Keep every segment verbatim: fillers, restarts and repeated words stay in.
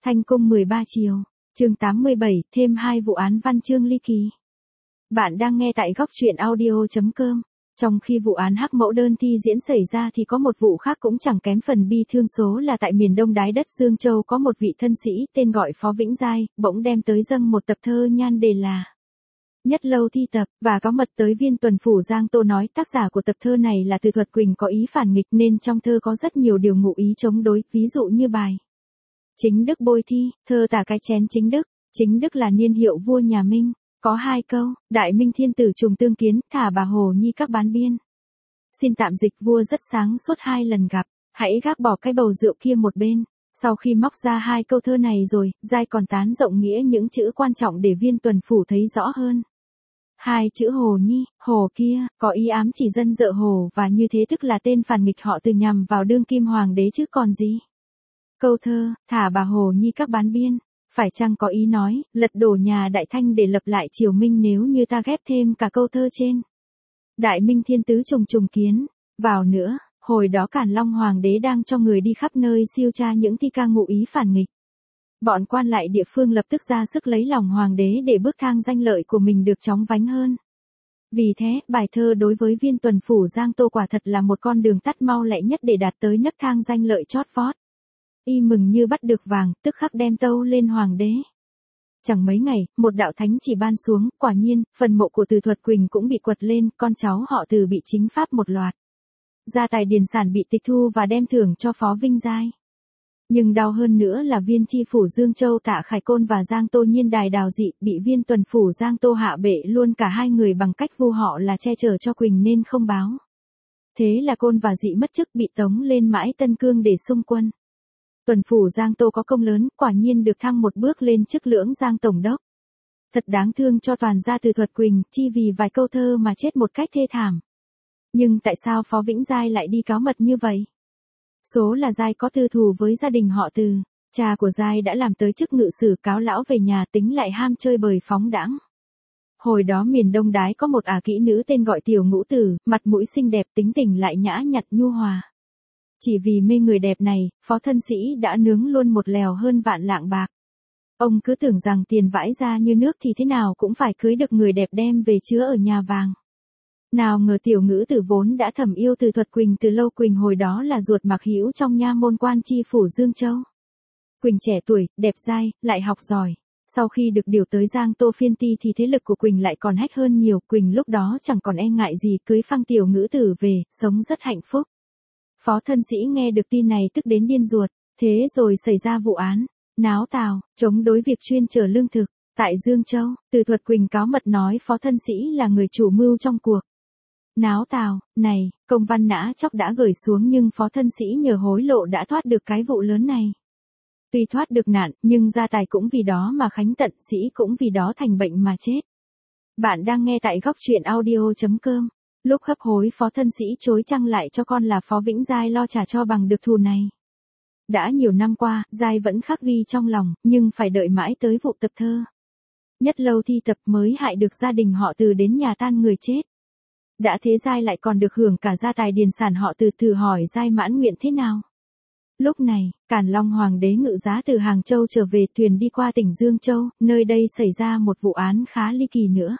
Thanh cung mười ba chiều, chương tám mươi bảy, thêm hai vụ án văn chương ly kỳ. Bạn đang nghe tại góc truyện audio chấm com. Trong khi vụ án Hắc Mẫu Đơn Thi diễn xảy ra thì có một vụ khác cũng chẳng kém phần bi thương, số là tại miền đông đái đất Dương Châu có một vị thân sĩ tên gọi Phó Vĩnh Giai, bỗng đem tới dâng một tập thơ nhan đề là Nhất Lâu Thi Tập, và có mật tới Viên Tuần Phủ Giang Tô nói tác giả của tập thơ này là Từ Thuật Quỳnh có ý phản nghịch, nên trong thơ có rất nhiều điều ngụ ý chống đối, ví dụ như bài Chính Đức Bôi Thi, thơ tả cái chén chính đức. Chính Đức là niên hiệu vua nhà Minh, có hai câu: Đại Minh thiên tử trùng tương kiến, thả bà Hồ Nhi các bán biên. Xin tạm dịch: vua rất sáng suốt hai lần gặp, hãy gác bỏ cái bầu rượu kia một bên. Sau khi móc ra hai câu thơ này rồi, Giai còn tán rộng nghĩa những chữ quan trọng để Viên Tuần Phủ thấy rõ hơn. Hai chữ Hồ Nhi, Hồ kia, có ý ám chỉ dân dợ Hồ, và như thế tức là tên phản nghịch họ Từ nhằm vào đương kim hoàng đế chứ còn gì. Câu thơ, thả bà Hồ Nhi các bán biên, phải chăng có ý nói, lật đổ nhà Đại Thanh để lập lại triều Minh nếu như ta ghép thêm cả câu thơ trên. Đại Minh thiên tứ trùng trùng kiến, vào nữa, hồi đó Càn Long hoàng đế đang cho người đi khắp nơi siêu tra những thi ca ngụ ý phản nghịch. Bọn quan lại địa phương lập tức ra sức lấy lòng hoàng đế để bước thang danh lợi của mình được chóng vánh hơn. Vì thế, bài thơ đối với Viên Tuần Phủ Giang Tô quả thật là một con đường tắt mau lẹ nhất để đạt tới nấc thang danh lợi chót vót. Y mừng như bắt được vàng, tức khắc đem tâu lên hoàng đế. Chẳng mấy ngày, một đạo thánh chỉ ban xuống, quả nhiên, phần mộ của Từ Thuật Quỳnh cũng bị quật lên, con cháu họ Từ bị chính pháp một loạt. Gia tài điền sản bị tịch thu và đem thưởng cho Phó Vinh Giai. Nhưng đau hơn nữa là Viên Chi Phủ Dương Châu Tạ Khải Côn và Giang Tô Nhiên Đài Đào Dị bị Viên Tuần Phủ Giang Tô hạ bệ luôn cả hai người bằng cách vu họ là che chở cho Quỳnh nên không báo. Thế là Côn và Dị mất chức, bị tống lên Mãi Tân Cương để xung quân. Tuần Phủ Giang Tô có công lớn, quả nhiên được thăng một bước lên chức lưỡng Giang Tổng đốc. Thật đáng thương cho toàn gia Từ Thuật Quỳnh, chi vì vài câu thơ mà chết một cách thê thảm. Nhưng tại sao Phó Vĩnh Giai lại đi cáo mật như vậy? Số là Giai có tư thù với gia đình họ Từ, cha của Giai đã làm tới chức ngự sử, cáo lão về nhà tính lại ham chơi bời phóng đãng. Hồi đó miền Đông Đái có một ả kỹ nữ tên gọi Tiểu Ngũ Tử, mặt mũi xinh đẹp, tính tình lại nhã nhặn nhu hòa. Chỉ vì mê người đẹp này, Phó thân sĩ đã nướng luôn một lèo hơn vạn lạng bạc. Ông cứ tưởng rằng tiền vãi ra như nước thì thế nào cũng phải cưới được người đẹp đem về chứa ở nhà vàng. Nào ngờ Tiểu Ngũ Tử vốn đã thầm yêu Từ Thuật Quỳnh từ lâu. Quỳnh hồi đó là ruột mặc hữu trong nha môn quan chi phủ Dương Châu. Quỳnh trẻ tuổi, đẹp dai, lại học giỏi. Sau khi được điều tới Giang Tô phiên ti thì thế lực của Quỳnh lại còn hách hơn nhiều. Quỳnh lúc đó chẳng còn e ngại gì, cưới phăng Tiểu Ngũ Tử về, sống rất hạnh phúc. Phó thân sĩ nghe được tin này tức đến điên ruột, thế rồi xảy ra vụ án náo tào chống đối việc chuyên chở lương thực tại Dương Châu. Từ Thuật Quỳnh cáo mật nói Phó thân sĩ là người chủ mưu trong cuộc náo tào này. Công văn nã chóc đã gửi xuống nhưng Phó thân sĩ nhờ hối lộ đã thoát được cái vụ lớn này. Tuy thoát được nạn, nhưng gia tài cũng vì đó mà khánh tận, sĩ cũng vì đó thành bệnh mà chết. Bạn đang nghe tại góc truyện audio chấm com. Lúc hấp hối, Phó thân sĩ chối chăng lại cho con là Phó Vĩnh Giai lo trả cho bằng được thù này. Đã nhiều năm qua, Giai vẫn khắc ghi trong lòng, nhưng phải đợi mãi tới vụ tập thơ Nhất Lâu Thi Tập mới hại được gia đình họ Từ đến nhà tan người chết. Đã thế Giai lại còn được hưởng cả gia tài điền sản họ Từ. Thử hỏi Giai mãn nguyện thế nào? Lúc này, Càn Long hoàng đế ngự giá từ Hàng Châu trở về, thuyền đi qua tỉnh Dương Châu, nơi đây xảy ra một vụ án khá ly kỳ nữa.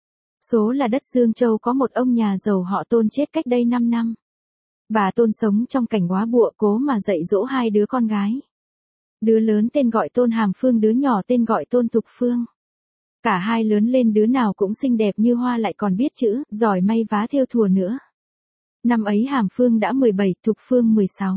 Số là đất Dương Châu có một ông nhà giàu họ Tôn chết cách đây năm năm. Bà Tôn sống trong cảnh góa bụa, cố mà dạy dỗ hai đứa con gái. Đứa lớn tên gọi Tôn Hàm Phương, đứa nhỏ tên gọi Tôn Thục Phương. Cả hai lớn lên đứa nào cũng xinh đẹp như hoa, lại còn biết chữ, giỏi may vá thêu thùa nữa. Năm ấy Hàm Phương đã mười bảy, Thục Phương mười sáu.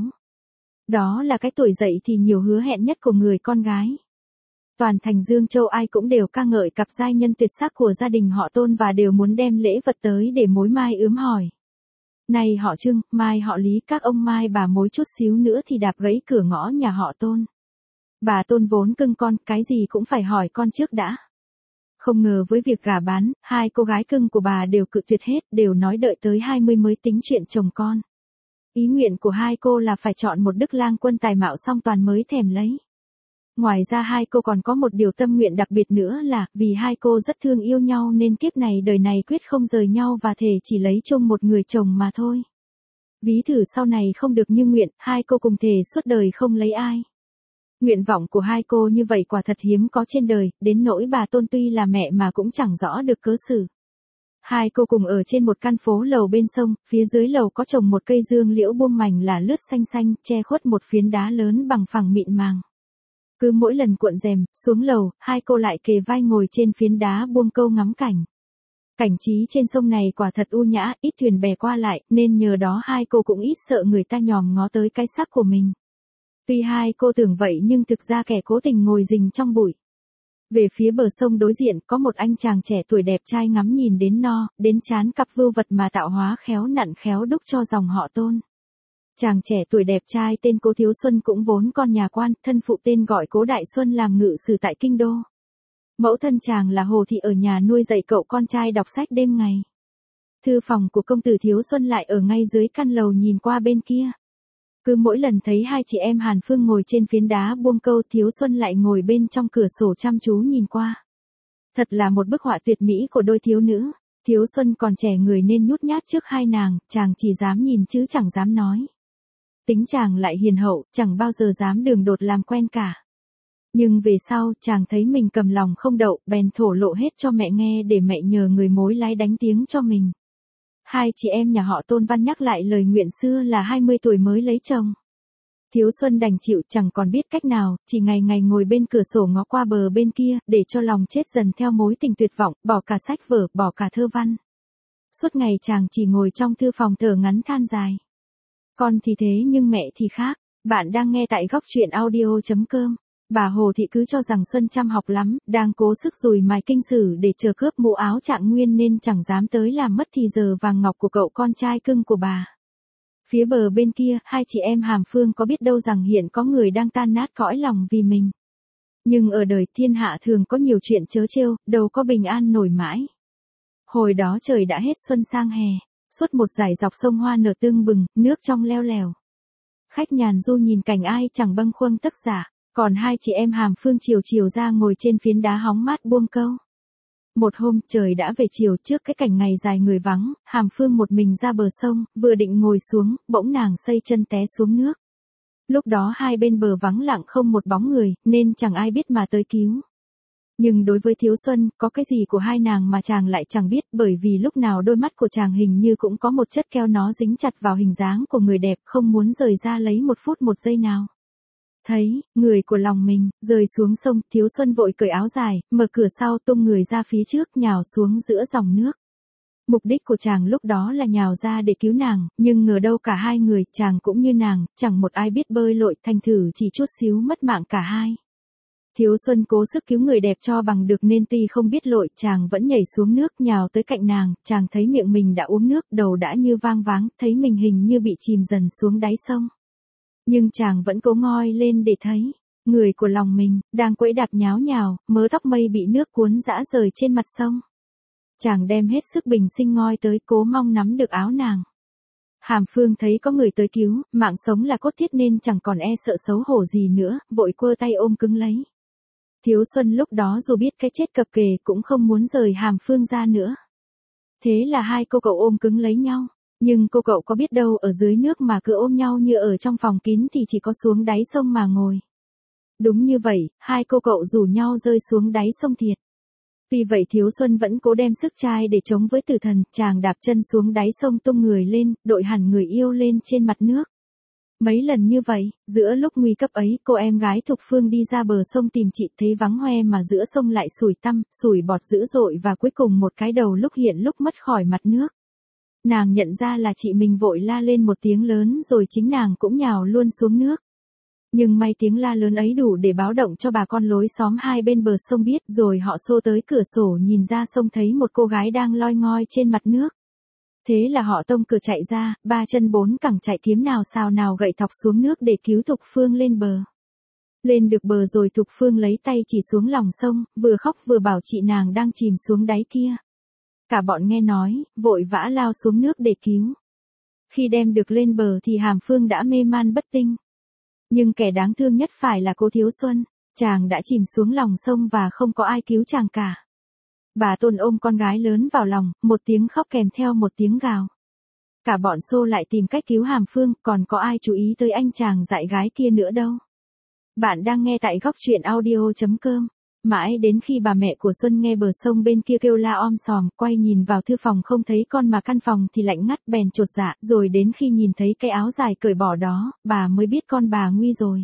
Đó là cái tuổi dậy thì nhiều hứa hẹn nhất của người con gái. Toàn thành Dương Châu ai cũng đều ca ngợi cặp giai nhân tuyệt sắc của gia đình họ Tôn và đều muốn đem lễ vật tới để mối mai ướm hỏi. Này họ Trưng, mai họ Lý, các ông mai bà mối chút xíu nữa thì đạp gãy cửa ngõ nhà họ Tôn. Bà Tôn vốn cưng con, cái gì cũng phải hỏi con trước đã. Không ngờ với việc gả bán, hai cô gái cưng của bà đều cự tuyệt hết, đều nói đợi tới hai mươi mới tính chuyện chồng con. Ý nguyện của hai cô là phải chọn một đức lang quân tài mạo song toàn mới thèm lấy. Ngoài ra hai cô còn có một điều tâm nguyện đặc biệt nữa là, vì hai cô rất thương yêu nhau nên kiếp này đời này quyết không rời nhau và thề chỉ lấy chung một người chồng mà thôi. Ví thử sau này không được như nguyện, hai cô cùng thề suốt đời không lấy ai. Nguyện vọng của hai cô như vậy quả thật hiếm có trên đời, đến nỗi bà Tôn tuy là mẹ mà cũng chẳng rõ được cớ xử. Hai cô cùng ở trên một căn phố lầu bên sông, phía dưới lầu có trồng một cây dương liễu buông mảnh là lướt xanh xanh, che khuất một phiến đá lớn bằng phẳng mịn màng. Cứ mỗi lần cuộn rèm, xuống lầu, hai cô lại kề vai ngồi trên phiến đá buông câu ngắm cảnh. Cảnh trí trên sông này quả thật u nhã, ít thuyền bè qua lại, nên nhờ đó hai cô cũng ít sợ người ta nhòm ngó tới cái xác của mình. Tuy hai cô tưởng vậy nhưng thực ra kẻ cố tình ngồi rình trong bụi. Về phía bờ sông đối diện có một anh chàng trẻ tuổi đẹp trai ngắm nhìn đến no, đến chán cặp vưu vật mà tạo hóa khéo nặn khéo đúc cho dòng họ Tôn. Chàng trẻ tuổi đẹp trai tên Cố Thiếu Xuân cũng vốn con nhà quan, thân phụ tên gọi Cố Đại Xuân làm ngự sử tại Kinh Đô. Mẫu thân chàng là Hồ Thị ở nhà nuôi dạy cậu con trai đọc sách đêm ngày. Thư phòng của công tử Thiếu Xuân lại ở ngay dưới căn lầu nhìn qua bên kia. Cứ mỗi lần thấy hai chị em Hàn Phương ngồi trên phiến đá buông câu, Thiếu Xuân lại ngồi bên trong cửa sổ chăm chú nhìn qua. Thật là một bức họa tuyệt mỹ của đôi thiếu nữ. Thiếu Xuân còn trẻ người nên nhút nhát trước hai nàng, chàng chỉ dám nhìn chứ chẳng dám nói. Tính chàng lại hiền hậu, chẳng bao giờ dám đường đột làm quen cả. Nhưng về sau, chàng thấy mình cầm lòng không đậu, bèn thổ lộ hết cho mẹ nghe để mẹ nhờ người mối lái đánh tiếng cho mình. Hai chị em nhà họ Tôn Văn nhắc lại lời nguyện xưa là hai mươi tuổi mới lấy chồng. Thiếu Xuân đành chịu, chẳng còn biết cách nào, chỉ ngày ngày ngồi bên cửa sổ ngó qua bờ bên kia, để cho lòng chết dần theo mối tình tuyệt vọng, bỏ cả sách vở, bỏ cả thơ văn. Suốt ngày chàng chỉ ngồi trong thư phòng thở ngắn than dài. Con thì thế nhưng mẹ thì khác. Bạn đang nghe tại góc truyện audio chấm com. Bà Hồ Thị cứ cho rằng Xuân chăm học lắm, đang cố sức dùi mài kinh sử để chờ cướp mũ áo Trạng Nguyên nên chẳng dám tới làm mất thì giờ vàng ngọc của cậu con trai cưng của bà. Phía bờ bên kia, hai chị em Hàm Phương có biết đâu rằng hiện có người đang tan nát cõi lòng vì mình. Nhưng ở đời thiên hạ thường có nhiều chuyện trớ trêu, đâu có bình an nổi mãi. Hồi đó trời đã hết xuân sang hè, suốt một dải dọc sông hoa nở tưng bừng, nước trong leo lèo. Khách nhàn du nhìn cảnh ai chẳng bâng khuâng tất giả. Còn hai chị em Hàm Phương chiều chiều ra ngồi trên phiến đá hóng mát buông câu. Một hôm trời đã về chiều, trước cái cảnh ngày dài người vắng, Hàm Phương một mình ra bờ sông, vừa định ngồi xuống, bỗng nàng xây chân té xuống nước. Lúc đó hai bên bờ vắng lặng không một bóng người, nên chẳng ai biết mà tới cứu. Nhưng đối với Thiếu Xuân, có cái gì của hai nàng mà chàng lại chẳng biết, bởi vì lúc nào đôi mắt của chàng hình như cũng có một chất keo nó dính chặt vào hình dáng của người đẹp, không muốn rời ra lấy một phút một giây nào. Thấy, người của lòng mình, rơi xuống sông, Thiếu Xuân vội cởi áo dài, mở cửa sau tung người ra phía trước nhào xuống giữa dòng nước. Mục đích của chàng lúc đó là nhào ra để cứu nàng, nhưng ngờ đâu cả hai người, chàng cũng như nàng, chẳng một ai biết bơi lội, thành thử chỉ chút xíu mất mạng cả hai. Thiếu Xuân cố sức cứu người đẹp cho bằng được nên tuy không biết lội, chàng vẫn nhảy xuống nước nhào tới cạnh nàng, chàng thấy miệng mình đã uống nước, đầu đã như vang váng, thấy mình hình như bị chìm dần xuống đáy sông. Nhưng chàng vẫn cố ngoi lên để thấy, người của lòng mình, đang quẫy đạp nháo nhào, mớ tóc mây bị nước cuốn rã rời trên mặt sông. Chàng đem hết sức bình sinh ngoi tới cố mong nắm được áo nàng. Hàm Phương thấy có người tới cứu, mạng sống là cốt thiết nên chẳng còn e sợ xấu hổ gì nữa, vội quơ tay ôm cứng lấy. Thiếu Xuân lúc đó dù biết cái chết cập kề cũng không muốn rời Hàm Phương ra nữa. Thế là hai cô cậu ôm cứng lấy nhau. Nhưng cô cậu có biết đâu ở dưới nước mà cứ ôm nhau như ở trong phòng kín thì chỉ có xuống đáy sông mà ngồi. Đúng như vậy, hai cô cậu rủ nhau rơi xuống đáy sông thiệt. Tuy vậy Thiếu Xuân vẫn cố đem sức trai để chống với tử thần, chàng đạp chân xuống đáy sông tung người lên, đội hẳn người yêu lên trên mặt nước. Mấy lần như vậy, giữa lúc nguy cấp ấy, cô em gái Thục Phương đi ra bờ sông tìm chị, thấy vắng hoe mà giữa sông lại sủi tăm, sủi bọt dữ dội và cuối cùng một cái đầu lúc hiện lúc mất khỏi mặt nước. Nàng nhận ra là chị mình vội la lên một tiếng lớn rồi chính nàng cũng nhào luôn xuống nước. Nhưng may tiếng la lớn ấy đủ để báo động cho bà con lối xóm hai bên bờ sông biết, rồi họ xô tới cửa sổ nhìn ra sông thấy một cô gái đang loi ngoi trên mặt nước. Thế là họ tông cửa chạy ra, ba chân bốn cẳng chạy kiếm nào sao nào gậy thọc xuống nước để cứu Thục Phương lên bờ. Lên được bờ rồi Thục Phương lấy tay chỉ xuống lòng sông, vừa khóc vừa bảo chị nàng đang chìm xuống đáy kia. Cả bọn nghe nói, vội vã lao xuống nước để cứu. Khi đem được lên bờ thì Hàm Phương đã mê man bất tinh. Nhưng kẻ đáng thương nhất phải là cô Thiếu Xuân, chàng đã chìm xuống lòng sông và không có ai cứu chàng cả. Bà Tôn ôm con gái lớn vào lòng, một tiếng khóc kèm theo một tiếng gào. Cả bọn xô lại tìm cách cứu Hàm Phương, còn có ai chú ý tới anh chàng dại gái kia nữa đâu. Bạn đang nghe tại góc truyện audio chấm com. Mãi đến khi bà mẹ của Xuân nghe bờ sông bên kia kêu la om sòm, quay nhìn vào thư phòng không thấy con mà căn phòng thì lạnh ngắt bèn chột dạ, rồi đến khi nhìn thấy cái áo dài cởi bỏ đó, bà mới biết con bà nguy rồi.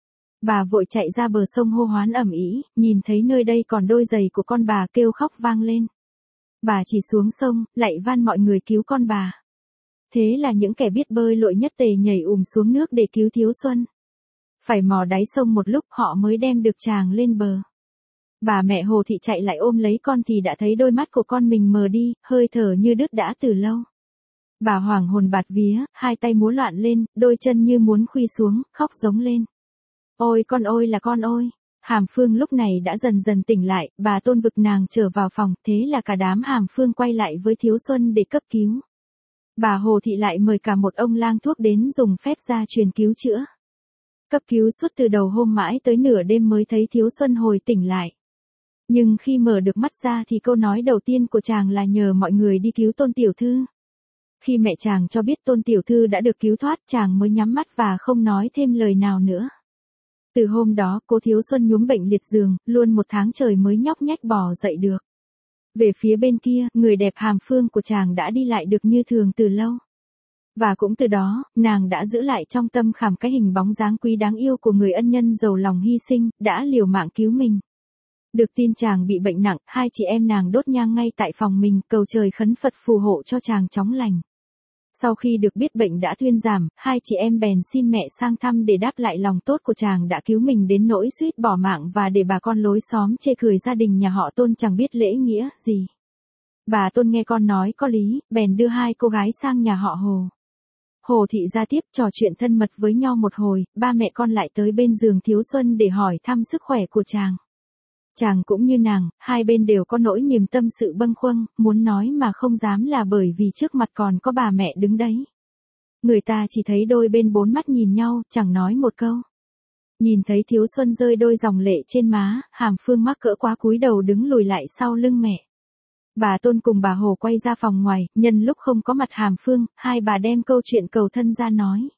Bà vội chạy ra bờ sông hô hoán ầm ĩ, nhìn thấy nơi đây còn đôi giày của con bà kêu khóc vang lên. Bà chỉ xuống sông, lạy van mọi người cứu con bà. Thế là những kẻ biết bơi lội nhất tề nhảy ùm xuống nước để cứu Thiếu Xuân. Phải mò đáy sông một lúc họ mới đem được chàng lên bờ. Bà mẹ Hồ Thị chạy lại ôm lấy con thì đã thấy đôi mắt của con mình mờ đi, hơi thở như đứt đã từ lâu. Bà hoảng hồn bạt vía, hai tay múa loạn lên, đôi chân như muốn khuy xuống, khóc giống lên. Ôi con ôi là con ôi! Hàm Phương lúc này đã dần dần tỉnh lại, bà Tôn vực nàng trở vào phòng, thế là cả đám Hàm Phương quay lại với Thiếu Xuân để cấp cứu. Bà Hồ Thị lại mời cả một ông lang thuốc đến dùng phép gia truyền cứu chữa. Cấp cứu suốt từ đầu hôm mãi tới nửa đêm mới thấy Thiếu Xuân hồi tỉnh lại. Nhưng khi mở được mắt ra thì câu nói đầu tiên của chàng là nhờ mọi người đi cứu Tôn tiểu thư. Khi mẹ chàng cho biết Tôn tiểu thư đã được cứu thoát, chàng mới nhắm mắt và không nói thêm lời nào nữa. Từ hôm đó, cô Thiếu Xuân nhúm bệnh liệt giường, luôn một tháng trời mới nhóc nhách bò dậy được. Về phía bên kia, người đẹp Hàm Phương của chàng đã đi lại được như thường từ lâu. Và cũng từ đó, nàng đã giữ lại trong tâm khảm cái hình bóng dáng quý đáng yêu của người ân nhân giàu lòng hy sinh, đã liều mạng cứu mình. Được tin chàng bị bệnh nặng, hai chị em nàng đốt nhang ngay tại phòng mình, cầu trời khấn Phật phù hộ cho chàng chóng lành. Sau khi được biết bệnh đã thuyên giảm, hai chị em bèn xin mẹ sang thăm để đáp lại lòng tốt của chàng đã cứu mình đến nỗi suýt bỏ mạng và để bà con lối xóm chê cười gia đình nhà họ Tôn chẳng biết lễ nghĩa gì. Bà Tôn nghe con nói có lý, bèn đưa hai cô gái sang nhà họ Hồ. Hồ Thị ra tiếp trò chuyện thân mật với nhau một hồi, ba mẹ con lại tới bên giường Thiếu Xuân để hỏi thăm sức khỏe của chàng. Chàng cũng như nàng, hai bên đều có nỗi niềm tâm sự bâng khuâng, muốn nói mà không dám là bởi vì trước mặt còn có bà mẹ đứng đấy. Người ta chỉ thấy đôi bên bốn mắt nhìn nhau, chẳng nói một câu. Nhìn thấy Thiếu Xuân rơi đôi dòng lệ trên má, Hàm Phương mắc cỡ quá cúi đầu đứng lùi lại sau lưng mẹ. Bà Tôn cùng bà Hồ quay ra phòng ngoài, nhân lúc không có mặt Hàm Phương, hai bà đem câu chuyện cầu thân ra nói.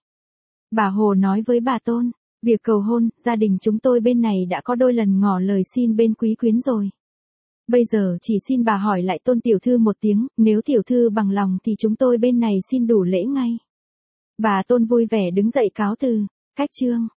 Bà Hồ nói với bà Tôn, việc cầu hôn, gia đình chúng tôi bên này đã có đôi lần ngỏ lời xin bên quý quyến rồi. Bây giờ chỉ xin bà hỏi lại Tôn tiểu thư một tiếng, nếu tiểu thư bằng lòng thì chúng tôi bên này xin đủ lễ ngay. Bà Tôn vui vẻ đứng dậy cáo từ, cách chương.